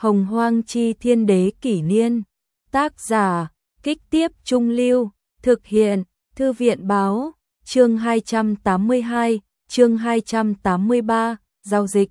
Hồng Hoang Chi Thiên Đế Kỷ Niên. Tác giả, Kích Tiếp Trung Lưu. Thực hiện, Thư viện Báo. Chương 282, chương 283, giao dịch.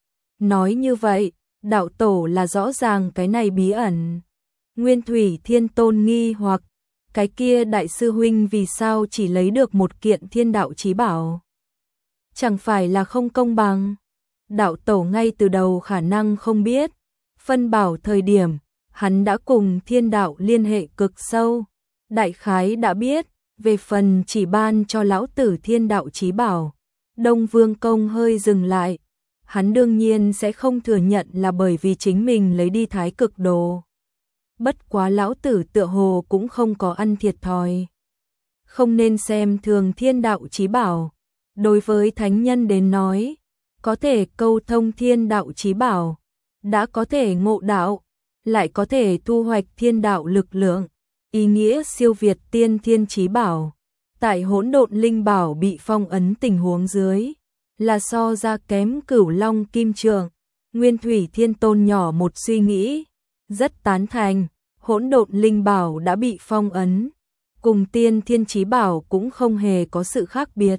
Nói như vậy, đạo tổ là rõ ràng cái này bí ẩn. Nguyên Thủy Thiên Tôn nghi hoặc, cái kia đại sư huynh vì sao chỉ lấy được một kiện thiên đạo chí bảo? Chẳng phải là không công bằng? Đạo tổ ngay từ đầu khả năng không biết, phân bảo thời điểm, hắn đã cùng thiên đạo liên hệ cực sâu, đại khái đã biết, về phần chỉ ban cho lão tử thiên đạo chí bảo. Đông Vương Công hơi dừng lại, hắn đương nhiên sẽ không thừa nhận là bởi vì chính mình lấy đi thái cực đồ. Bất quá lão tử tựa hồ cũng không có ăn thiệt thòi. Không nên xem thường thiên đạo chí bảo. Đối với thánh nhân đến nói, có thể câu thông thiên đạo chí bảo, đã có thể ngộ đạo, lại có thể thu hoạch thiên đạo lực lượng, ý nghĩa siêu việt tiên thiên chí bảo. Tại hỗn độn linh bảo bị phong ấn tình huống dưới, là so ra kém Cửu Long Kim Trượng. Nguyên Thủy Thiên Tôn nhỏ một suy nghĩ, rất tán thành, hỗn độn linh bảo đã bị phong ấn, cùng tiên thiên chí bảo cũng không hề có sự khác biệt.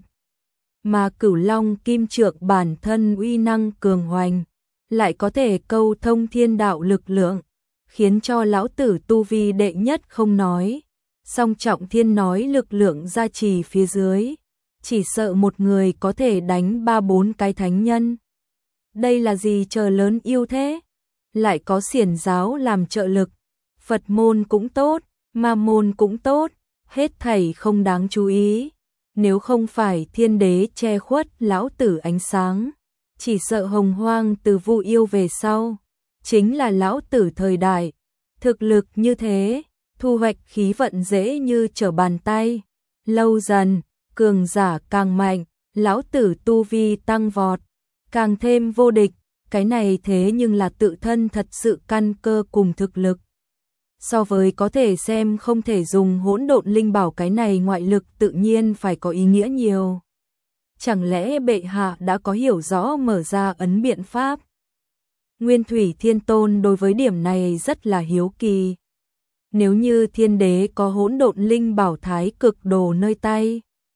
Mà Cửu Long Kim Trượng bản thân uy năng cường hoành, lại có thể câu thông thiên đạo lực lượng, khiến cho lão tử tu vi đệ nhất không nói, song trọng thiên nói lực lượng gia trì phía dưới, chỉ sợ một người có thể đánh 3-4 cái thánh nhân. Đây là gì trời lớn yêu thế? Lại có xiển giáo làm trợ lực, Phật môn cũng tốt, ma môn cũng tốt, hết thảy không đáng chú ý. Nếu không phải thiên đế che khuất lão tử ánh sáng, chỉ sợ hồng hoang từ Vu Yêu về sau, chính là lão tử thời đại. Thực lực như thế, thu hoạch khí vận dễ như trở bàn tay. Lâu dần, cường giả càng mạnh, lão tử tu vi tăng vọt, càng thêm vô địch. Cái này thế nhưng là tự thân thật sự căn cơ cùng thực lực. So với có thể xem không thể dùng hỗn độn linh bảo, cái này ngoại lực tự nhiên phải có ý nghĩa nhiều. Chẳng lẽ bệ hạ đã có hiểu rõ mở ra ấn biện pháp? Nguyên Thủy Thiên Tôn đối với điểm này rất là hiếu kỳ. Nếu như thiên đế có hỗn độn linh bảo thái cực đồ nơi tay,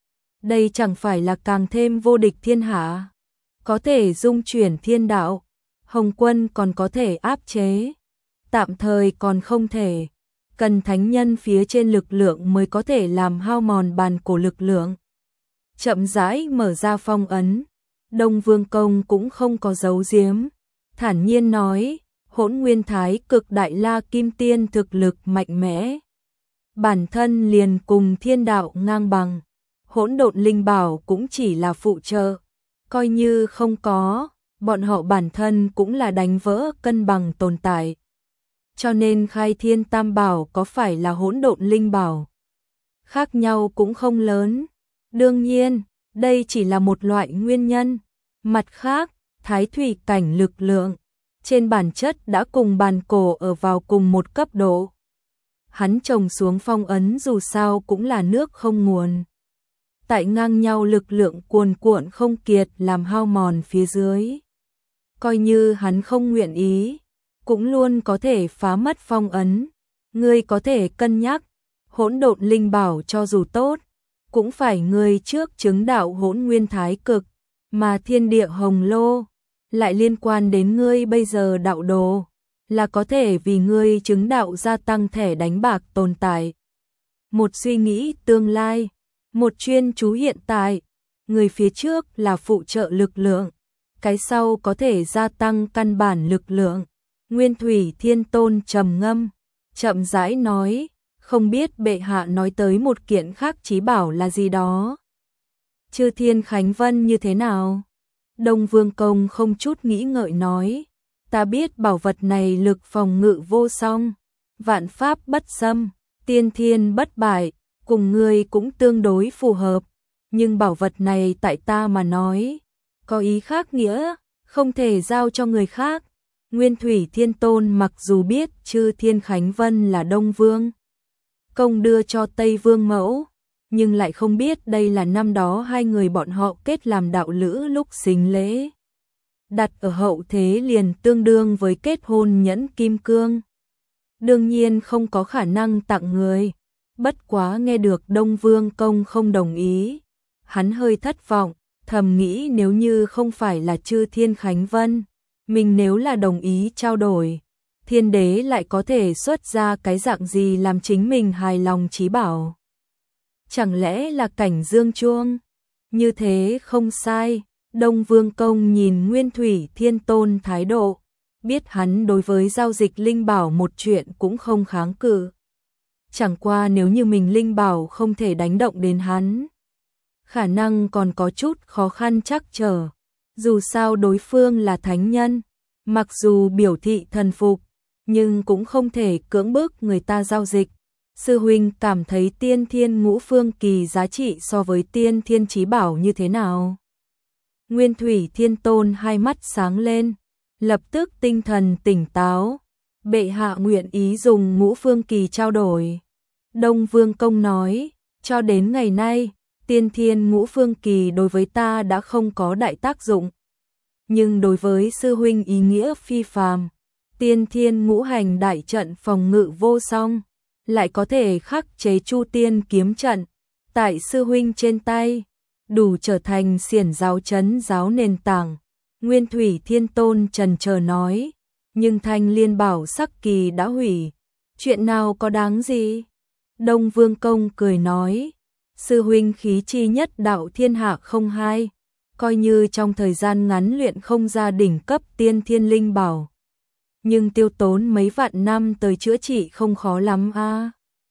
đây chẳng phải là càng thêm vô địch thiên hạ? Có thể dung chuyển thiên đạo, Hồng Quân còn có thể áp chế, tạm thời còn không thể, cần thánh nhân phía trên lực lượng mới có thể làm hao mòn bàn cổ lực lượng. Chậm rãi mở ra phong ấn, Đông Vương Công cũng không có giấu giếm, thản nhiên nói, hỗn nguyên thái cực đại la kim tiên thực lực mạnh mẽ, bản thân liền cùng thiên đạo ngang bằng, hỗn độn linh bảo cũng chỉ là phụ trợ, coi như không có, bọn họ bản thân cũng là đánh vỡ cân bằng tồn tại. Cho nên khai thiên tam bảo có phải là hỗn độn linh bảo, khác nhau cũng không lớn. Đương nhiên, đây chỉ là một loại nguyên nhân. Mặt khác, thái thủy cảnh lực lượng, trên bản chất đã cùng bàn cổ ở vào cùng một cấp độ. Hắn trồng xuống phong ấn dù sao cũng là nước không nguồn. Tại ngang nhau lực lượng cuồn cuộn không kiệt làm hao mòn phía dưới. Coi như hắn không nguyện ý, cũng luôn có thể phá mất phong ấn. Ngươi có thể cân nhắc, hỗn độn linh bảo cho dù tốt, cũng phải ngươi trước chứng đạo hỗn nguyên thái cực, mà thiên địa hồng lô lại liên quan đến ngươi bây giờ đạo đồ, là có thể vì ngươi chứng đạo gia tăng thẻ đánh bạc tồn tại. Một suy nghĩ tương lai, một chuyên chú hiện tại, người phía trước là phụ trợ lực lượng, cái sau có thể gia tăng căn bản lực lượng. Nguyên Thủy Thiên Tôn trầm ngâm, chậm rãi nói, không biết bệ hạ nói tới một kiện khác chí bảo là gì đó. Chư Thiên Khánh Vân như thế nào? Đông Vương Công không chút nghĩ ngợi nói, ta biết bảo vật này lực phòng ngự vô song, vạn pháp bất xâm, tiên thiên bất bại, cùng ngươi cũng tương đối phù hợp, nhưng bảo vật này tại ta mà nói, có ý khác nghĩa, không thể giao cho người khác. Nguyên Thủy Thiên Tôn mặc dù biết Chư Thiên Khánh Vân là Đông Vương Công đưa cho Tây Vương Mẫu, nhưng lại không biết đây là năm đó hai người bọn họ kết làm đạo lữ lúc xính lễ. đặt ở hậu thế liền tương đương với kết hôn nhẫn kim cương. Đương nhiên không có khả năng tặng người, bất quá nghe được Đông Vương Công không đồng ý, hắn hơi thất vọng, thầm nghĩ nếu như không phải là Chư Thiên Khánh Vân, mình nếu là đồng ý trao đổi, Thiên Đế lại có thể xuất ra cái dạng gì làm chính mình hài lòng chí bảo. Chẳng lẽ là cảnh dương chuông? Như thế không sai. Đông Vương Công nhìn Nguyên Thủy Thiên Tôn thái độ, biết hắn đối với giao dịch linh bảo một chuyện cũng không kháng cự. Chẳng qua nếu như mình linh bảo không thể đánh động đến hắn, khả năng còn có chút khó khăn trắc trở. Dù sao đối phương là thánh nhân, mặc dù biểu thị thần phục, nhưng cũng không thể cưỡng bức người ta giao dịch. Sư huynh cảm thấy Tiên Thiên Ngũ Phương Kỳ giá trị so với Tiên Thiên Chí Bảo như thế nào? Nguyên Thủy Thiên Tôn hai mắt sáng lên, lập tức tinh thần tỉnh táo. Bệ hạ nguyện ý dùng Ngũ Phương Kỳ trao đổi. Đông Vương Công nói, cho đến ngày nay, Tiên Thiên Ngũ Phương Kỳ đối với ta đã không có đại tác dụng. Nhưng đối với sư huynh ý nghĩa phi phàm, Tiên Thiên Ngũ Hành đại trận phòng ngự vô song, lại có thể khắc chế Chu Tiên kiếm trận, tại sư huynh trên tay, đủ trở thành xiển giáo trấn giáo nền tảng. Nguyên Thủy Thiên Tôn trần chờ nói, nhưng Thanh Liên Bảo sắc kỳ đã hủy, chuyện nào có đáng gì? Đông Vương Công cười nói, sư huynh khí chi nhất đạo thiên hạ không hai, coi như trong thời gian ngắn luyện không ra đỉnh cấp tiên thiên linh bảo, nhưng tiêu tốn mấy vạn năm tới chữa trị không khó lắm a.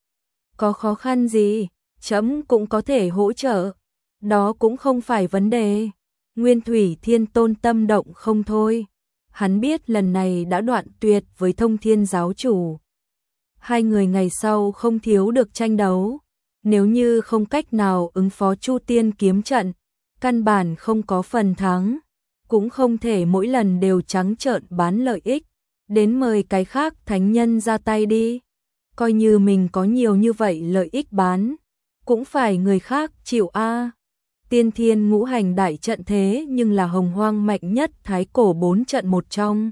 Có khó khăn gì, trẫm cũng có thể hỗ trợ, đó cũng không phải vấn đề. Nguyên Thủy Thiên Tôn tâm động không thôi, hắn biết lần này đã đoạn tuyệt với Thông Thiên giáo chủ. Hai người ngày sau không thiếu được tranh đấu, nếu như không cách nào ứng phó Chu Tiên kiếm trận, căn bản không có phần thắng, cũng không thể mỗi lần đều trắng trợn bán lợi ích, đến mời cái khác thánh nhân ra tay đi. Coi như mình có nhiều như vậy lợi ích bán, cũng phải người khác chịu a. Tiên Thiên Ngũ Hành đại trận thế nhưng là hồng hoang mạnh nhất thái cổ 4 trận một trong.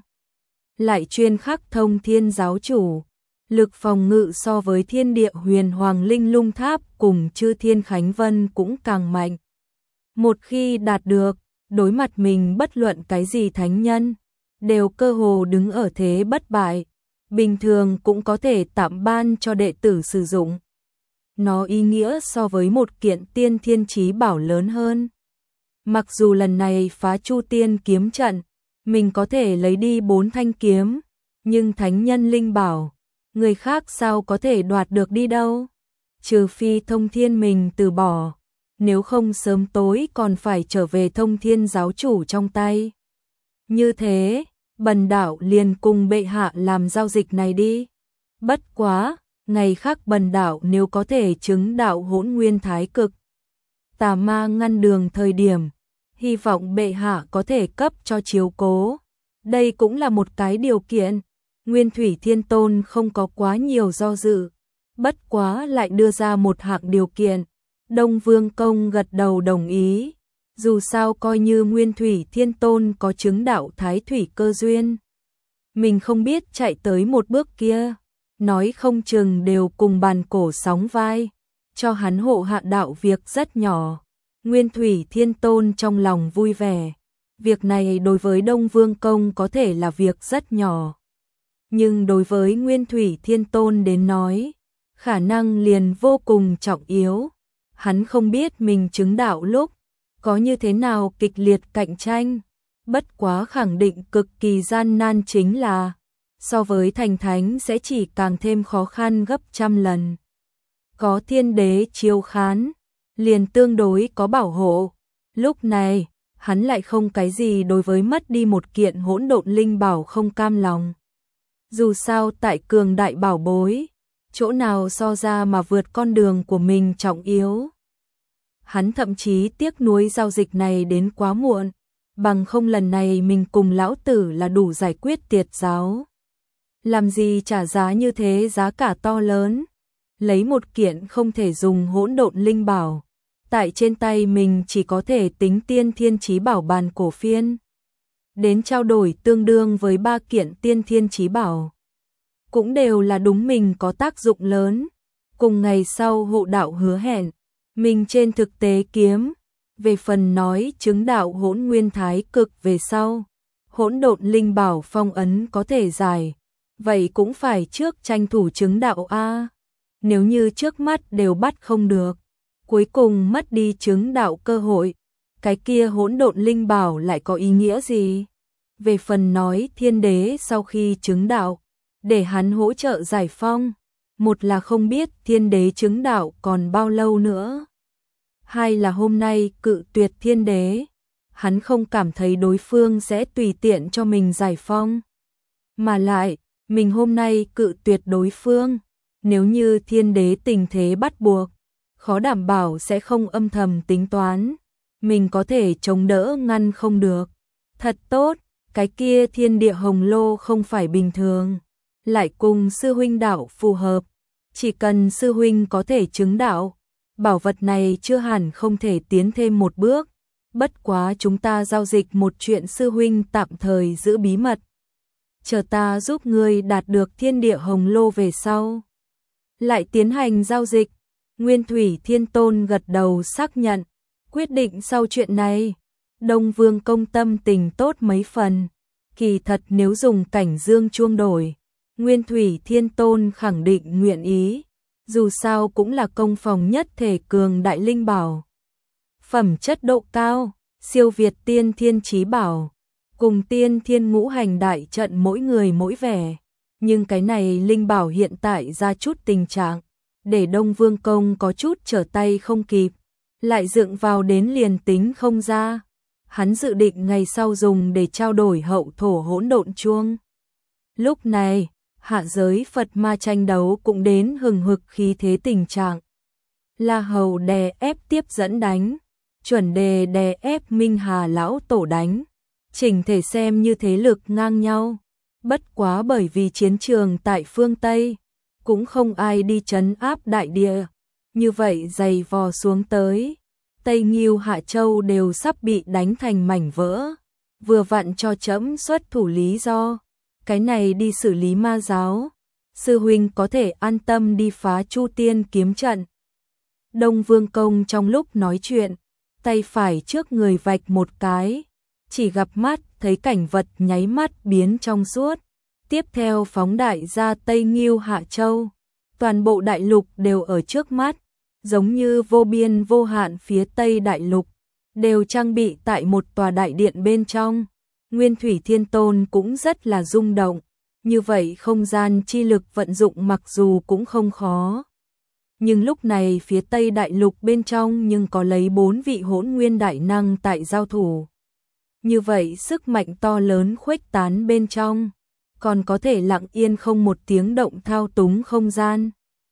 Lại chuyên khắc Thông Thiên giáo chủ, lực phòng ngự so với Thiên Địa Huyền Hoàng Linh Lung Tháp cùng Chư Thiên Khánh Vân cũng càng mạnh. Một khi đạt được, đối mặt mình bất luận cái gì thánh nhân, đều cơ hồ đứng ở thế bất bại, bình thường cũng có thể tạm ban cho đệ tử sử dụng. Nó ý nghĩa so với một kiện tiên thiên chí bảo lớn hơn. Mặc dù lần này phá Chu Tiên kiếm trận, mình có thể lấy đi 4 thanh kiếm, nhưng thánh nhân linh bảo, người khác sao có thể đoạt được đi đâu? Trừ phi Thông Thiên mình từ bỏ, nếu không sớm tối còn phải trở về Thông Thiên giáo chủ trong tay. Như thế, bần đạo liền cùng bệ hạ làm giao dịch này đi. Bất quá, ngày khác bần đạo nếu có thể chứng đạo Hỗn Nguyên Thái Cực, Tà Ma ngăn đường thời điểm, hy vọng bệ hạ có thể cấp cho chiếu cố. Đây cũng là một cái điều kiện. Nguyên Thủy Thiên Tôn không có quá nhiều do dự, bất quá lại đưa ra một hạng điều kiện. Đông Vương Công gật đầu đồng ý, dù sao coi như Nguyên Thủy Thiên Tôn có chứng đạo Thái Thủy cơ duyên, mình không biết chạy tới một bước kia, nói không chừng đều cùng bàn cổ sóng vai, cho hắn hộ hạ đạo việc rất nhỏ. Nguyên Thủy Thiên Tôn trong lòng vui vẻ, việc này đối với Đông Vương Công có thể là việc rất nhỏ, nhưng đối với Nguyên Thủy Thiên Tôn đến nói, khả năng liền vô cùng trọng yếu. Hắn không biết mình chứng đạo lúc có như thế nào kịch liệt cạnh tranh, bất quá khẳng định cực kỳ gian nan chính là so với thành thánh sẽ chỉ càng thêm khó khăn gấp trăm lần. Có Thiên Đế chiếu khán, liền tương đối có bảo hộ. Lúc này, hắn lại không cái gì đối với mất đi một kiện hỗn độn linh bảo không cam lòng. Dù sao tại cường đại bảo bối, chỗ nào so ra mà vượt con đường của mình trọng yếu. Hắn thậm chí tiếc nuối giao dịch này đến quá muộn, bằng không lần này mình cùng lão tử là đủ giải quyết tiệt giáo. Làm gì trả giá như thế, giá cả to lớn, lấy một kiện không thể dùng hỗn độn linh bảo, tại trên tay mình chỉ có thể tính tiên thiên chí bảo bàn cổ phiên. đến trao đổi tương đương với 3 kiện tiên thiên chí bảo. Cũng đều là đúng mình có tác dụng lớn. Cùng ngày sau hộ đạo hứa hẹn, mình trên thực tế kiếm. Về phần nói chứng đạo hỗn nguyên thái cực về sau, hỗn độn linh bảo phong ấn có thể giải, vậy cũng phải trước tranh thủ chứng đạo a. Nếu như trước mắt đều bắt không được, cuối cùng mất đi chứng đạo cơ hội, cái kia hỗn độn linh bảo lại có ý nghĩa gì? Về phần nói thiên đế sau khi chứng đạo, để hắn hỗ trợ giải phong, một là không biết thiên đế chứng đạo còn bao lâu nữa, hai là hôm nay cự tuyệt thiên đế, hắn không cảm thấy đối phương sẽ tùy tiện cho mình giải phong. Mà lại, mình hôm nay cự tuyệt đối phương, nếu như thiên đế tình thế bắt buộc, khó đảm bảo sẽ không âm thầm tính toán, mình có thể chống đỡ ngăn không được. Thật tốt, cái kia thiên địa hồng lô không phải bình thường, lại cùng sư huynh đạo phù hợp, chỉ cần sư huynh có thể chứng đạo, bảo vật này chưa hẳn không thể tiến thêm một bước, bất quá chúng ta giao dịch một chuyện sư huynh tạm thời giữ bí mật. Chờ ta giúp ngươi đạt được thiên địa hồng lô về sau, lại tiến hành giao dịch. Nguyên Thủy Thiên Tôn gật đầu xác nhận, quyết định sau chuyện này, Đông Vương công tâm tình tốt mấy phần, kỳ thật nếu dùng cảnh dương chuông đổi, Nguyên Thủy Thiên Tôn khẳng định nguyện ý, dù sao cũng là công phòng nhất thể cường đại linh bảo. Phẩm chất độ cao, siêu việt tiên thiên chí bảo, cùng tiên thiên ngũ hành đại trận mỗi người mỗi vẻ, nhưng cái này linh bảo hiện tại ra chút tình trạng, để Đông Vương công có chút trở tay không kịp, lại dựng vào đến liền tính không ra. Hắn dự định ngày sau dùng để trao đổi hậu thổ hỗn độn chuông. Lúc này, hạ giới Phật ma tranh đấu cũng đến hừng hực khí thế tình trạng. La Hầu đè ép tiếp dẫn đánh, Chuẩn Đề đè ép Minh Hà lão tổ đánh, chỉnh thể xem như thế lực ngang nhau. Bất quá bởi vì chiến trường tại phương Tây, cũng không ai đi trấn áp đại địa, như vậy dày vò xuống tới, Tây Nghiêu Hạ Châu đều sắp bị đánh thành mảnh vỡ, vừa vặn cho trẫm xuất thủ lý do, cái này đi xử lý ma giáo, sư huynh có thể an tâm đi phá Chu Tiên kiếm trận. Đông Vương công trong lúc nói chuyện, tay phải trước người vạch một cái, chỉ gặp mắt thấy cảnh vật nháy mắt biến trong suốt, tiếp theo phóng đại ra Tây Nghiêu Hạ Châu, toàn bộ đại lục đều ở trước mắt, giống như vô biên vô hạn phía Tây đại lục, đều trang bị tại một tòa đại điện bên trong. Nguyên Thủy Thiên Tôn cũng rất là rung động, như vậy không gian chi lực vận dụng mặc dù cũng không khó. Nhưng lúc này phía Tây đại lục bên trong nhưng có lấy 4 vị hỗn nguyên đại năng tại giao thủ. Như vậy sức mạnh to lớn khuếch tán bên trong, còn có thể lặng yên không một tiếng động thao túng không gian.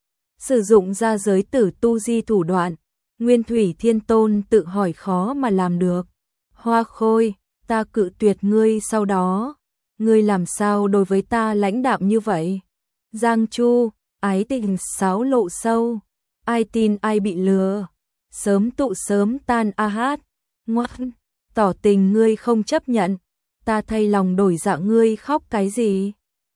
Sử dụng ra giới tử tu di thủ đoạn, Nguyên Thủy Thiên Tôn tự hỏi khó mà làm được. Hoa Khôi, ta cự tuyệt ngươi sau đó, ngươi làm sao đối với ta lãnh đạm như vậy? Giang Chu, ái tình sáo lộ sâu, ai tin ai bị lừa, sớm tụ sớm tan a hát, ngoan, tỏ tình ngươi không chấp nhận, ta thay lòng đổi dạ ngươi khóc cái gì?